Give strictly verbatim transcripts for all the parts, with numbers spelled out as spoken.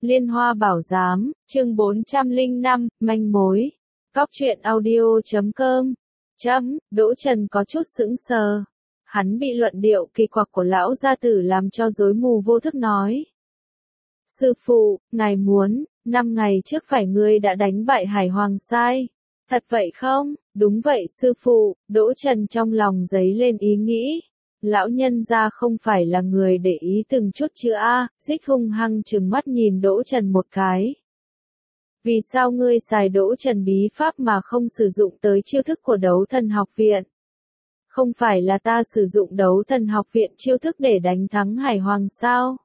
Liên Hoa Bảo Giám, chương bốn trăm lẻ năm, manh mối. Góc truyện audio chấm com. Chấm, Đỗ Trần có chút sững sờ. Hắn bị luận điệu kỳ quặc của lão gia tử làm cho rối mù vô thức nói. Sư phụ, ngài muốn, năm ngày trước phải ngươi đã đánh bại Hải Hoàng sai. Thật vậy không? Đúng vậy sư phụ, Đỗ Trần trong lòng dấy lên ý nghĩ. Lão nhân gia không phải là người để ý từng chút chữ A, Dích hung hăng trừng mắt nhìn Đỗ Trần một cái. Vì sao ngươi xài Đỗ Trần bí pháp mà không sử dụng tới chiêu thức của đấu thần học viện? Không phải là ta sử dụng đấu thần học viện chiêu thức để đánh thắng Hải Hoàng sao?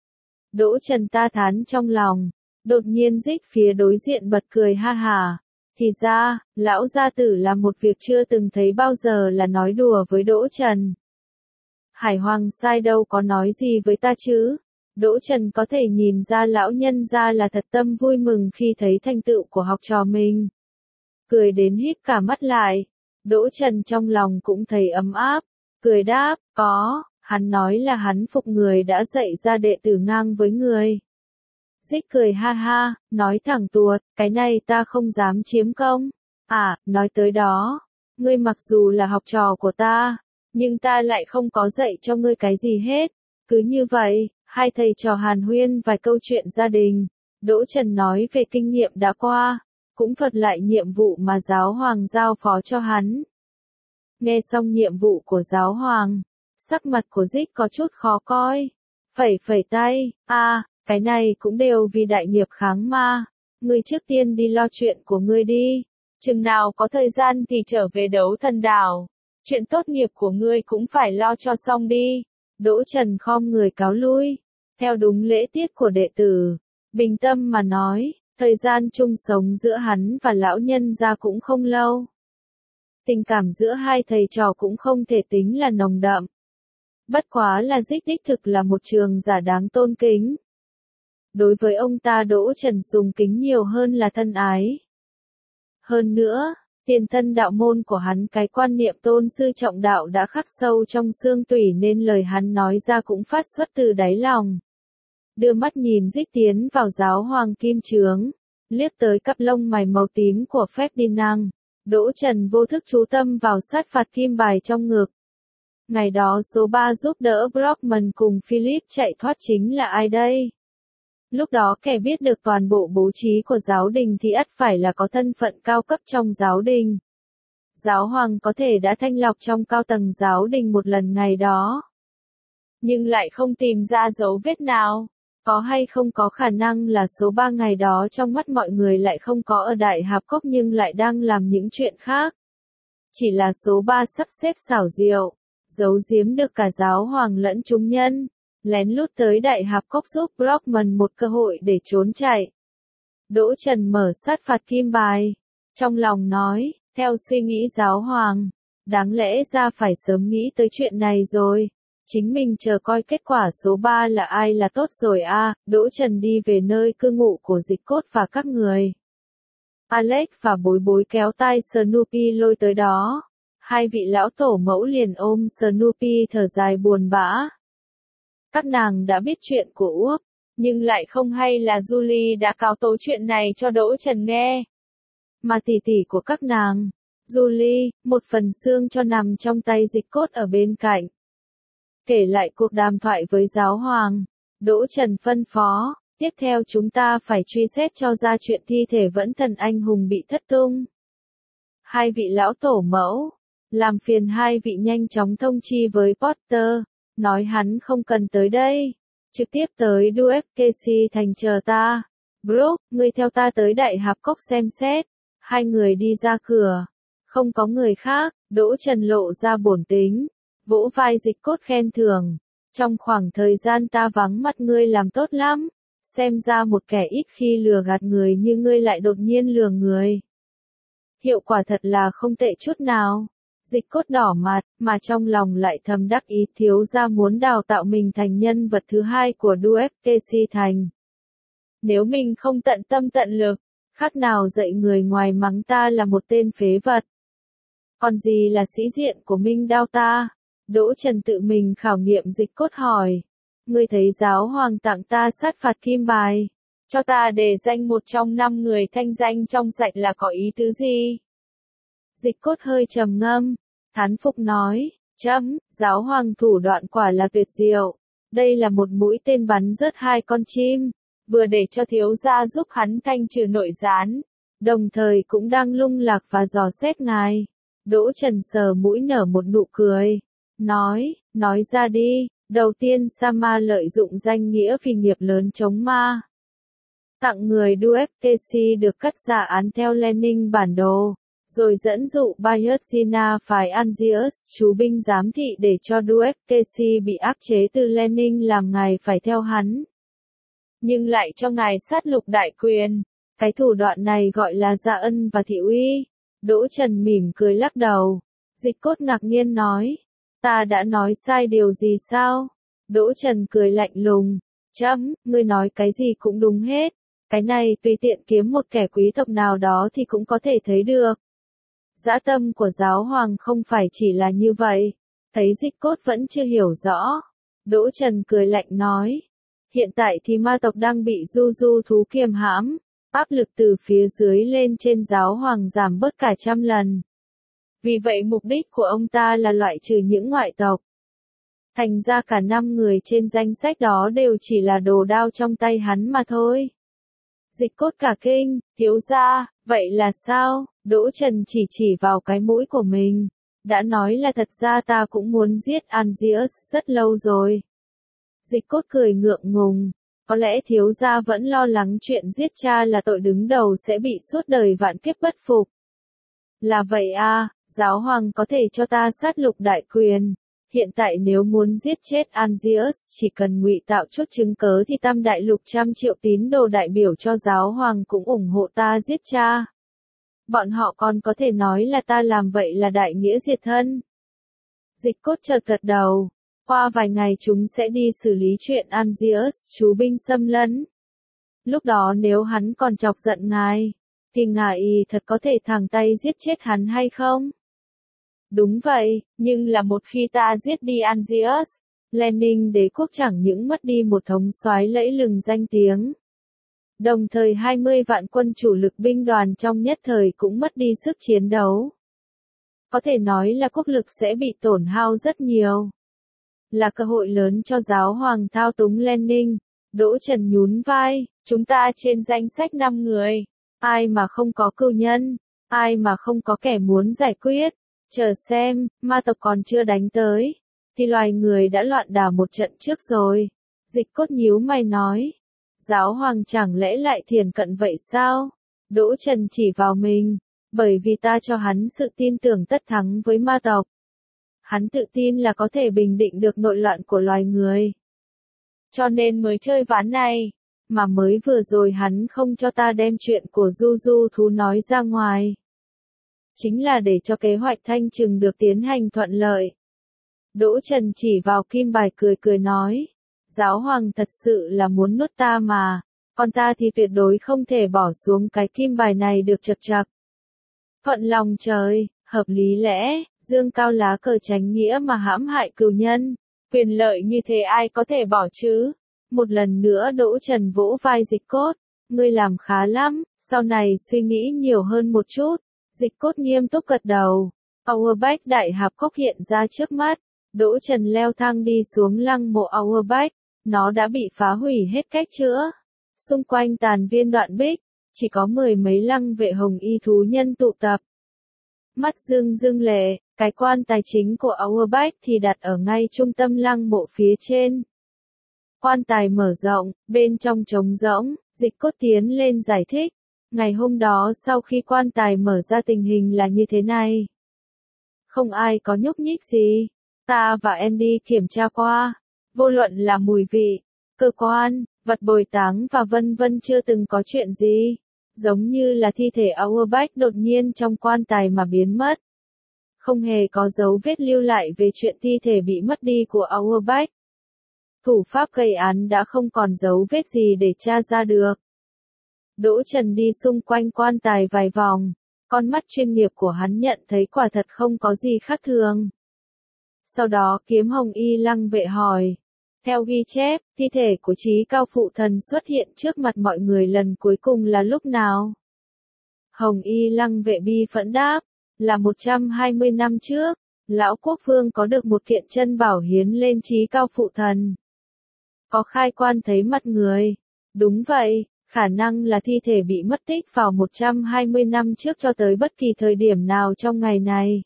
Đỗ Trần ta thán trong lòng, đột nhiên Dích phía đối diện bật cười ha hà. Thì ra, lão gia tử làm một việc chưa từng thấy bao giờ là nói đùa với Đỗ Trần. Hải Hoàng sai đâu có nói gì với ta chứ? Đỗ Trần có thể nhìn ra lão nhân gia là thật tâm vui mừng khi thấy thành tựu của học trò mình. Cười đến híp cả mắt lại. Đỗ Trần trong lòng cũng thấy ấm áp. Cười đáp, có, hắn nói là hắn phục người đã dạy ra đệ tử ngang với người. Dích cười ha ha, nói thẳng tuột, cái này ta không dám chiếm công. À, nói tới đó, ngươi mặc dù là học trò của ta, nhưng ta lại không có dạy cho ngươi cái gì hết. Cứ như vậy, hai thầy trò hàn huyên vài câu chuyện gia đình. Đỗ Trần nói về kinh nghiệm đã qua, cũng thuật lại nhiệm vụ mà giáo hoàng giao phó cho hắn. Nghe xong nhiệm vụ của giáo hoàng, sắc mặt của Dích có chút khó coi. Phẩy phẩy tay, a, cái này cũng đều vì đại nghiệp kháng ma. Ngươi trước tiên đi lo chuyện của ngươi đi. Chừng nào có thời gian thì trở về đấu thần đảo. Chuyện tốt nghiệp của ngươi cũng phải lo cho xong đi. Đỗ Trần khom người cáo lui. Theo đúng lễ tiết của đệ tử. Bình tâm mà nói, thời gian chung sống giữa hắn và lão nhân gia cũng không lâu. Tình cảm giữa hai thầy trò cũng không thể tính là nồng đậm. Bất quá là Dích đích thực là một trường giả đáng tôn kính. Đối với ông ta Đỗ Trần sùng kính nhiều hơn là thân ái. Hơn nữa, tiền thân đạo môn của hắn cái quan niệm tôn sư trọng đạo đã khắc sâu trong xương tủy nên lời hắn nói ra cũng phát xuất từ đáy lòng. Đưa mắt nhìn Dích tiến vào giáo hoàng kim trướng, liếc tới cặp lông mày màu tím của Ferdinand, Đỗ Trần vô thức chú tâm vào sát phạt kim bài trong ngực. Ngày đó số ba giúp đỡ Brockman cùng Philip chạy thoát chính là ai đây? Lúc đó kẻ biết được toàn bộ bố trí của giáo đình thì ắt phải là có thân phận cao cấp trong giáo đình. Giáo hoàng có thể đã thanh lọc trong cao tầng giáo đình một lần ngày đó. Nhưng lại không tìm ra dấu vết nào. Có hay không có khả năng là số ba ngày đó trong mắt mọi người lại không có ở Đại Hạp Cốc nhưng lại đang làm những chuyện khác. Chỉ là số ba sắp xếp xảo diệu, giấu giếm được cả giáo hoàng lẫn chúng nhân. Lén lút tới Đại Hạp Cốc giúp Brockman một cơ hội để trốn chạy. Đỗ Trần mở sát phạt kim bài. Trong lòng nói, theo suy nghĩ giáo hoàng, đáng lẽ ra phải sớm nghĩ tới chuyện này rồi. Chính mình chờ coi kết quả số ba là ai là tốt rồi a. À, Đỗ Trần đi về nơi cư ngụ của Dịch Cốt và các người. Alex và Bối Bối kéo tay Snoopy lôi tới đó. Hai vị lão tổ mẫu liền ôm Snoopy thở dài buồn bã. Các nàng đã biết chuyện của Úc, nhưng lại không hay là Julie đã cáo tố chuyện này cho Đỗ Trần nghe. Mà tỷ tỷ của các nàng, Julie, một phần xương cho nằm trong tay Dịch Cốt ở bên cạnh. Kể lại cuộc đàm thoại với giáo hoàng, Đỗ Trần phân phó, tiếp theo chúng ta phải truy xét cho ra chuyện thi thể vẫn thần anh hùng bị thất tung. Hai vị lão tổ mẫu, làm phiền hai vị nhanh chóng thông chi với Potter. Nói hắn không cần tới đây, trực tiếp tới Duke Casey thành chờ ta. Brooke, ngươi theo ta tới Đại Hạp Cốc xem xét. Hai người đi ra cửa, không có người khác, Đỗ Trần lộ ra bổn tính, vỗ vai Dịch Cốt khen thưởng. Trong khoảng thời gian ta vắng mặt ngươi làm tốt lắm, xem ra một kẻ ít khi lừa gạt người như ngươi lại đột nhiên lừa người. Hiệu quả thật là không tệ chút nào. Dịch Cốt đỏ mặt, mà trong lòng lại thầm đắc ý thiếu gia muốn đào tạo mình thành nhân vật thứ hai của Duke Casey thành. Nếu mình không tận tâm tận lực, khác nào dạy người ngoài mắng ta là một tên phế vật. Còn gì là sĩ diện của Minh Đao ta? Đỗ Trần tự mình khảo nghiệm Dịch Cốt hỏi. Ngươi thấy giáo hoàng tặng ta sát phạt kim bài. Cho ta đề danh một trong năm người thanh danh trong sạch là có ý tứ gì? Dịch Cốt hơi trầm ngâm, thán phục nói, chấm, giáo hoàng thủ đoạn quả là tuyệt diệu. Đây là một mũi tên bắn rớt hai con chim, vừa để cho thiếu gia giúp hắn thanh trừ nội gián, đồng thời cũng đang lung lạc và dò xét ngài. Đỗ Trần sờ mũi nở một nụ cười, nói, nói ra đi, đầu tiên Sama lợi dụng danh nghĩa vì nghiệp lớn chống ma. Tặng người đê u ép tê xê được cắt giả án theo Lenin bản đồ, rồi dẫn dụ Bayezina phái Angius chú binh giám thị để cho đê u ép tê xê bị áp chế từ Lenin làm ngài phải theo hắn. Nhưng lại cho ngài sát lục đại quyền, cái thủ đoạn này gọi là dạ ân và thị uy. Đỗ Trần mỉm cười lắc đầu. Dịch Cốt ngạc nhiên nói, ta đã nói sai điều gì sao? Đỗ Trần cười lạnh lùng, chấm, ngươi nói cái gì cũng đúng hết. Cái này tùy tiện kiếm một kẻ quý tộc nào đó thì cũng có thể thấy được. Dã tâm của giáo hoàng không phải chỉ là như vậy. Thấy Dịch Cốt vẫn chưa hiểu rõ. Đỗ Trần cười lạnh nói, hiện tại thì ma tộc đang bị du du thú kiềm hãm. Áp lực từ phía dưới lên trên giáo hoàng giảm bớt cả trăm lần. Vì vậy mục đích của ông ta là loại trừ những ngoại tộc. Thành ra cả năm người trên danh sách đó đều chỉ là đồ đao trong tay hắn mà thôi. Dịch Cốt cả kinh, thiếu gia, vậy là sao? Đỗ Trần chỉ chỉ vào cái mũi của mình. Đã nói là thật ra ta cũng muốn giết Angius rất lâu rồi. Dịch Cốt cười ngượng ngùng. Có lẽ thiếu gia vẫn lo lắng chuyện giết cha là tội đứng đầu sẽ bị suốt đời vạn kiếp bất phục. Là vậy à, giáo hoàng có thể cho ta sát lục đại quyền. Hiện tại nếu muốn giết chết Angius chỉ cần ngụy tạo chút chứng cớ thì tam đại lục trăm triệu tín đồ đại biểu cho giáo hoàng cũng ủng hộ ta giết cha. Bọn họ còn có thể nói là ta làm vậy là đại nghĩa diệt thân. Dịch Cốt chợt gật đầu. Qua vài ngày chúng sẽ đi xử lý chuyện Angius chú binh xâm lấn. Lúc đó nếu hắn còn chọc giận ngài, thì ngài thật có thể thẳng tay giết chết hắn hay không? Đúng vậy, nhưng là một khi ta giết đi Angius, Lenin đế quốc chẳng những mất đi một thống soái lẫy lừng danh tiếng. Đồng thời hai mươi vạn quân chủ lực binh đoàn trong nhất thời cũng mất đi sức chiến đấu. Có thể nói là quốc lực sẽ bị tổn hao rất nhiều. Là cơ hội lớn cho giáo hoàng thao túng Lenin. Đỗ Trần nhún vai, chúng ta trên danh sách năm người. Ai mà không có cừu nhân, ai mà không có kẻ muốn giải quyết. Chờ xem, ma tộc còn chưa đánh tới, thì loài người đã loạn đảo một trận trước rồi. Dịch Cốt nhíu mày nói, giáo hoàng chẳng lẽ lại thiền cận vậy sao? Đỗ Trần chỉ vào mình, bởi vì ta cho hắn sự tin tưởng tất thắng với ma tộc. Hắn tự tin là có thể bình định được nội loạn của loài người. Cho nên mới chơi ván này, mà mới vừa rồi hắn không cho ta đem chuyện của du du thú nói ra ngoài. Chính là để cho kế hoạch thanh trừng được tiến hành thuận lợi. Đỗ Trần chỉ vào kim bài cười cười nói, giáo hoàng thật sự là muốn nuốt ta mà, còn ta thì tuyệt đối không thể bỏ xuống cái kim bài này được chật chật. Thuận lòng trời, hợp lý lẽ, dương cao lá cờ tránh nghĩa mà hãm hại cừu nhân, quyền lợi như thế ai có thể bỏ chứ? Một lần nữa Đỗ Trần vỗ vai Dịch Cốt, ngươi làm khá lắm, sau này suy nghĩ nhiều hơn một chút. Dịch Cốt nghiêm túc gật đầu. Auerbach đại hạp cốc hiện ra trước mắt. Đỗ Trần leo thang đi xuống lăng mộ Auerbach. Nó đã bị phá hủy hết cách chữa. Xung quanh tàn viên đoạn bích, chỉ có mười mấy lăng vệ hồng y thú nhân tụ tập. Mắt dương dương lệ, cái quan tài chính của Auerbach thì đặt ở ngay trung tâm lăng mộ phía trên. Quan tài mở rộng, bên trong trống rỗng, Dịch Cốt tiến lên giải thích. Ngày hôm đó sau khi quan tài mở ra tình hình là như thế này. Không ai có nhúc nhích gì. Ta và em đi kiểm tra qua. Vô luận là mùi vị, cơ quan, vật bồi táng và vân vân chưa từng có chuyện gì. Giống như là thi thể Auerbach đột nhiên trong quan tài mà biến mất. Không hề có dấu vết lưu lại về chuyện thi thể bị mất đi của Auerbach. Thủ pháp gây án đã không còn dấu vết gì để tra ra được. Đỗ Trần đi xung quanh quan tài vài vòng, con mắt chuyên nghiệp của hắn nhận thấy quả thật không có gì khác thường. Sau đó kiếm hồng y lăng vệ hỏi, Theo ghi chép, thi thể của Trí Cao Phụ Thần xuất hiện trước mặt mọi người lần cuối cùng là lúc nào? Hồng Y Lăng Vệ bi phẫn đáp, là một trăm hai mươi năm trước, Lão Quốc Vương có được một kiện chân bảo hiến lên Trí Cao Phụ Thần. Có khai quan thấy mặt người. Đúng vậy, khả năng là thi thể bị mất tích vào một trăm hai mươi năm trước cho tới bất kỳ thời điểm nào trong ngày này.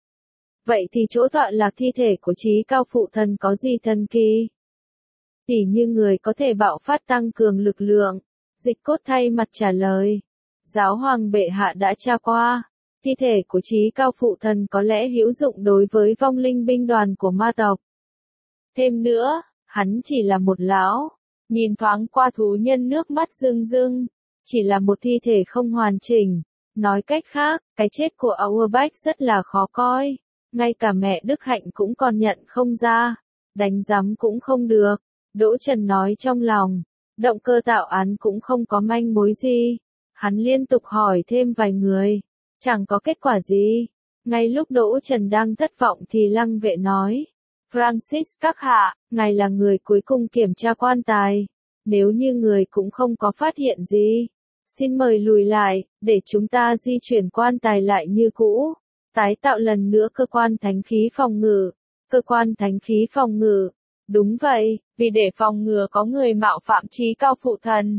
Vậy thì chỗ tọa lạc thi thể của Trí Cao Phụ Thần có gì thần kỳ? Tỉ như người có thể bạo phát tăng cường lực lượng. Dịch Cốt thay mặt trả lời. Giáo hoàng bệ hạ đã tra qua. Thi thể của Trí Cao Phụ Thần có lẽ hữu dụng đối với vong linh binh đoàn của ma tộc. Thêm nữa, hắn chỉ là một lão. Nhìn thoáng qua thú nhân nước mắt rưng rưng. Chỉ là một thi thể không hoàn chỉnh. Nói cách khác, cái chết của Auerbach rất là khó coi. Ngay cả mẹ Đức Hạnh cũng còn nhận không ra. Đánh giám cũng không được. Đỗ Trần nói trong lòng. Động cơ tạo án cũng không có manh mối gì. Hắn liên tục hỏi thêm vài người. Chẳng có kết quả gì. Ngay lúc Đỗ Trần đang thất vọng thì Lăng Vệ nói. Francis các hạ, ngài là người cuối cùng kiểm tra quan tài. Nếu như người cũng không có phát hiện gì. Xin mời lùi lại, để chúng ta di chuyển quan tài lại như cũ. Tái tạo lần nữa cơ quan thánh khí phòng ngự. Cơ quan thánh khí phòng ngự. Đúng vậy, vì để phòng ngừa có người mạo phạm Trí Cao Phụ Thần.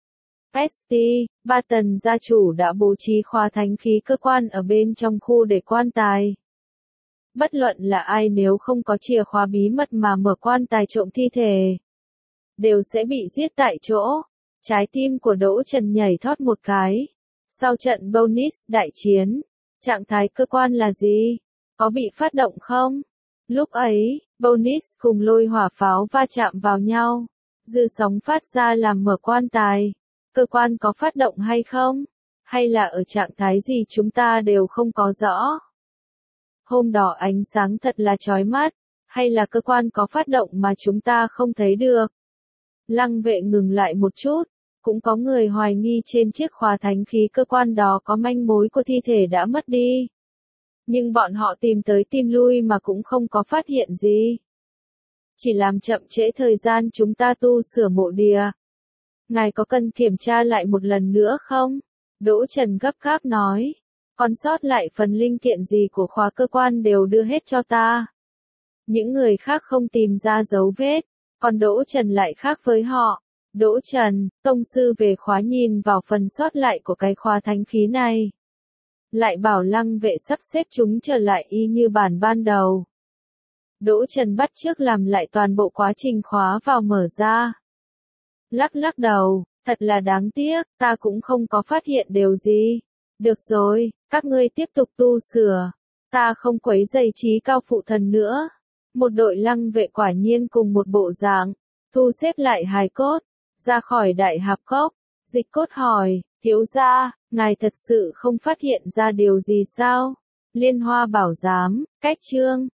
Pesti, Ba Tần gia chủ đã bố trí khóa thánh khí cơ quan ở bên trong khu để quan tài. Bất luận là ai nếu không có chìa khóa bí mật mà mở quan tài trộm thi thể, đều sẽ bị giết tại chỗ. Trái tim của Đỗ Trần nhảy thót một cái. Sau trận bonus đại chiến, trạng thái cơ quan là gì? Có bị phát động không? Lúc ấy, bonus cùng lôi hỏa pháo va chạm vào nhau. Dư sóng phát ra làm mở quan tài. Cơ quan có phát động hay không? Hay là ở trạng thái gì chúng ta đều không có rõ? Hôm đó ánh sáng thật là chói mắt. Hay là cơ quan có phát động mà chúng ta không thấy được? Lăng Vệ ngừng lại một chút. Cũng có người hoài nghi trên chiếc khóa thánh khí cơ quan đó có manh mối của thi thể đã mất đi. Nhưng bọn họ tìm tới tìm lui mà cũng không có phát hiện gì. Chỉ làm chậm trễ thời gian chúng ta tu sửa mộ địa. Ngài có cần kiểm tra lại một lần nữa không? Đỗ Trần gấp gáp nói. Còn sót lại phần linh kiện gì của khóa cơ quan đều đưa hết cho ta. Những người khác không tìm ra dấu vết. Còn Đỗ Trần lại khác với họ. Đỗ Trần, tông sư về khóa nhìn vào phần sót lại của cái khóa thánh khí này. Lại bảo Lăng Vệ sắp xếp chúng trở lại y như bản ban đầu. Đỗ Trần bắt chước làm lại toàn bộ quá trình khóa vào mở ra. Lắc lắc đầu, thật là đáng tiếc, ta cũng không có phát hiện điều gì. Được rồi, các ngươi tiếp tục tu sửa. Ta không quấy rầy Trí Cao Phụ Thần nữa. Một đội Lăng Vệ quả nhiên cùng một bộ dạng. Thu xếp lại hài cốt. Ra khỏi đại hạp cốc. Dịch Cốt hỏi, thiếu gia, ngài thật sự không phát hiện ra điều gì sao? Liên Hoa bảo giám, cách chương.